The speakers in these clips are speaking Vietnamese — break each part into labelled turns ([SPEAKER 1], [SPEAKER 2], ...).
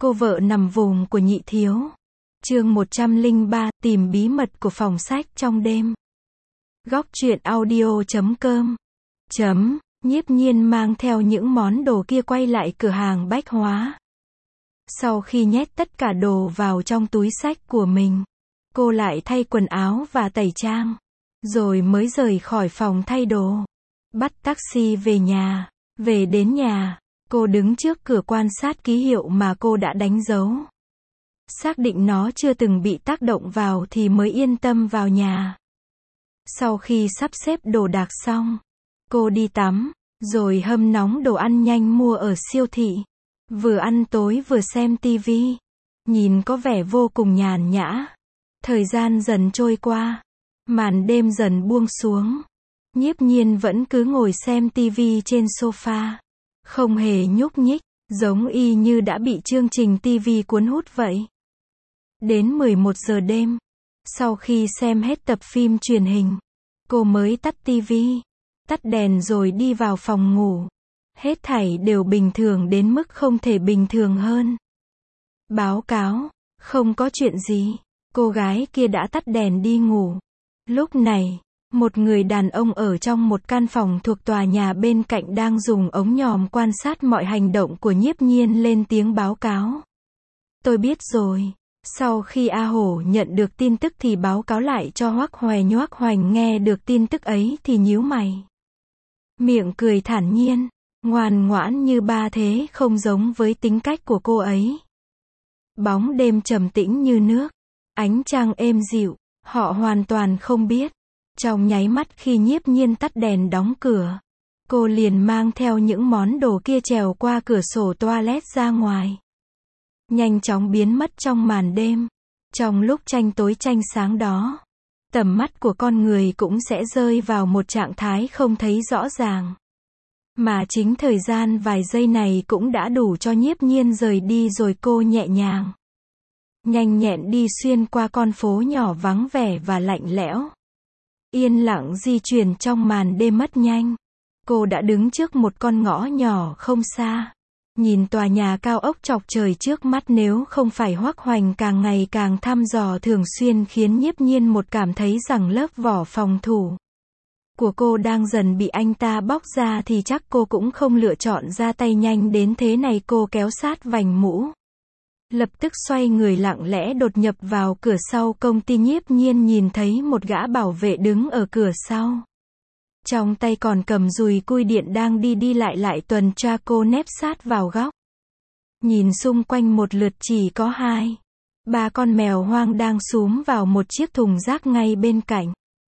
[SPEAKER 1] Cô vợ nằm vùng của nhị thiếu. Chương 103, tìm bí mật của phòng sách trong đêm. Góc truyện audio.com. Nhiếp Nhiên mang theo những món đồ kia quay lại cửa hàng bách hóa. Sau khi nhét tất cả đồ vào trong túi sách của mình, cô lại thay quần áo và tẩy trang, rồi mới rời khỏi phòng thay đồ. Bắt taxi về nhà. Về đến nhà, cô đứng trước cửa quan sát ký hiệu mà cô đã đánh dấu. Xác định nó chưa từng bị tác động vào thì mới yên tâm vào nhà. Sau khi sắp xếp đồ đạc xong, cô đi tắm, rồi hâm nóng đồ ăn nhanh mua ở siêu thị. Vừa ăn tối vừa xem tivi. Nhìn có vẻ vô cùng nhàn nhã. Thời gian dần trôi qua. Màn đêm dần buông xuống. Nhiếp Nhiên vẫn cứ ngồi xem tivi trên sofa. Không hề nhúc nhích, giống y như đã bị chương trình tivi cuốn hút vậy. Đến 11 giờ đêm, sau khi xem hết tập phim truyền hình, cô mới tắt tivi, tắt đèn rồi đi vào phòng ngủ. Hết thảy đều bình thường đến mức không thể bình thường hơn. Báo cáo, không có chuyện gì. Cô gái kia đã tắt đèn đi ngủ. Lúc này, một người đàn ông ở trong một căn phòng thuộc tòa nhà bên cạnh đang dùng ống nhòm quan sát mọi hành động của Nhiếp Nhiên lên tiếng báo cáo. Tôi biết rồi. Sau khi A Hổ nhận được tin tức thì báo cáo lại cho Hoắc Hoành nghe được tin tức ấy thì nhíu mày. Miệng cười thản nhiên, ngoan ngoãn như ba thế không giống với tính cách của cô ấy. Bóng đêm trầm tĩnh như nước, ánh trăng êm dịu, họ hoàn toàn không biết. Trong nháy mắt khi Nhiếp Nhiên tắt đèn đóng cửa, cô liền mang theo những món đồ kia trèo qua cửa sổ toilet ra ngoài. Nhanh chóng biến mất trong màn đêm. Trong lúc tranh tối tranh sáng đó, tầm mắt của con người cũng sẽ rơi vào một trạng thái không thấy rõ ràng. Mà chính thời gian vài giây này cũng đã đủ cho Nhiếp Nhiên rời đi rồi cô nhẹ nhàng, nhanh nhẹn đi xuyên qua con phố nhỏ vắng vẻ và lạnh lẽo. Yên lặng di chuyển trong màn đêm mất nhanh. Cô đã đứng trước một con ngõ nhỏ không xa. Nhìn tòa nhà cao ốc chọc trời trước mắt, nếu không phải Hoắc Hoành càng ngày càng thăm dò thường xuyên khiến Nhiếp Nhiên một cảm thấy rằng lớp vỏ phòng thủ của cô đang dần bị anh ta bóc ra thì chắc cô cũng không lựa chọn ra tay nhanh đến thế này. Cô kéo sát vành mũ, lập tức xoay người lặng lẽ đột nhập vào cửa sau công ty. Nhiếp Nhiên nhìn thấy một gã bảo vệ đứng ở cửa sau. Trong tay còn cầm dùi cui điện đang đi lại tuần tra. Cô nép sát vào góc. Nhìn xung quanh một lượt, chỉ có 2-3 con mèo hoang đang xúm vào một chiếc thùng rác ngay bên cạnh.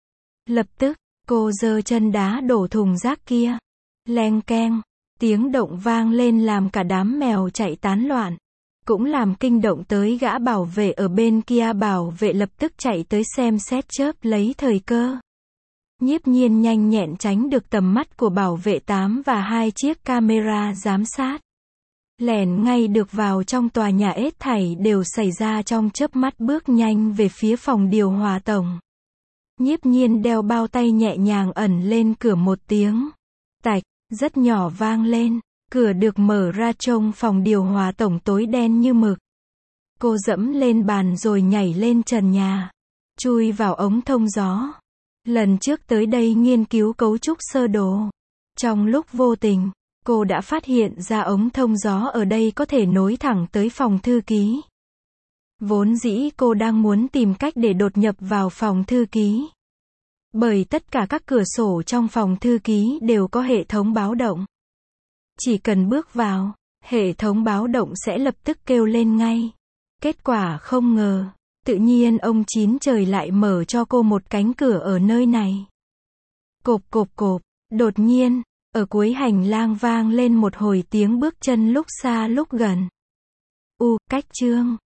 [SPEAKER 1] Lập tức, cô giơ chân đá đổ thùng rác kia. Leng keng, tiếng động vang lên làm cả đám mèo chạy tán loạn. Cũng làm kinh động tới gã bảo vệ ở bên kia. Bảo vệ lập tức chạy tới xem xét, chớp lấy thời cơ. Nhiếp Nhiên nhanh nhẹn tránh được tầm mắt của bảo vệ 8 và 2 chiếc camera giám sát. Lẻn ngay được vào trong tòa nhà. Hết thảy đều xảy ra trong chớp mắt. Bước nhanh về phía phòng điều hòa tổng. Nhiếp Nhiên đeo bao tay nhẹ nhàng ẩn lên cửa. Một tiếng tạch rất nhỏ vang lên. Cửa được mở ra, trông phòng điều hòa tổng tối đen như mực. Cô dẫm lên bàn rồi nhảy lên trần nhà, chui vào ống thông gió. Lần trước tới đây nghiên cứu cấu trúc sơ đồ. Trong lúc vô tình, cô đã phát hiện ra ống thông gió ở đây có thể nối thẳng tới phòng thư ký. Vốn dĩ cô đang muốn tìm cách để đột nhập vào phòng thư ký. Bởi tất cả các cửa sổ trong phòng thư ký đều có hệ thống báo động. Chỉ cần bước vào, hệ thống báo động sẽ lập tức kêu lên ngay. Kết quả không ngờ, tự nhiên ông Chín Trời lại mở cho cô một cánh cửa ở nơi này. Cộp cộp cộp, đột nhiên, ở cuối hành lang vang lên một hồi tiếng bước chân lúc xa lúc gần. Cách chương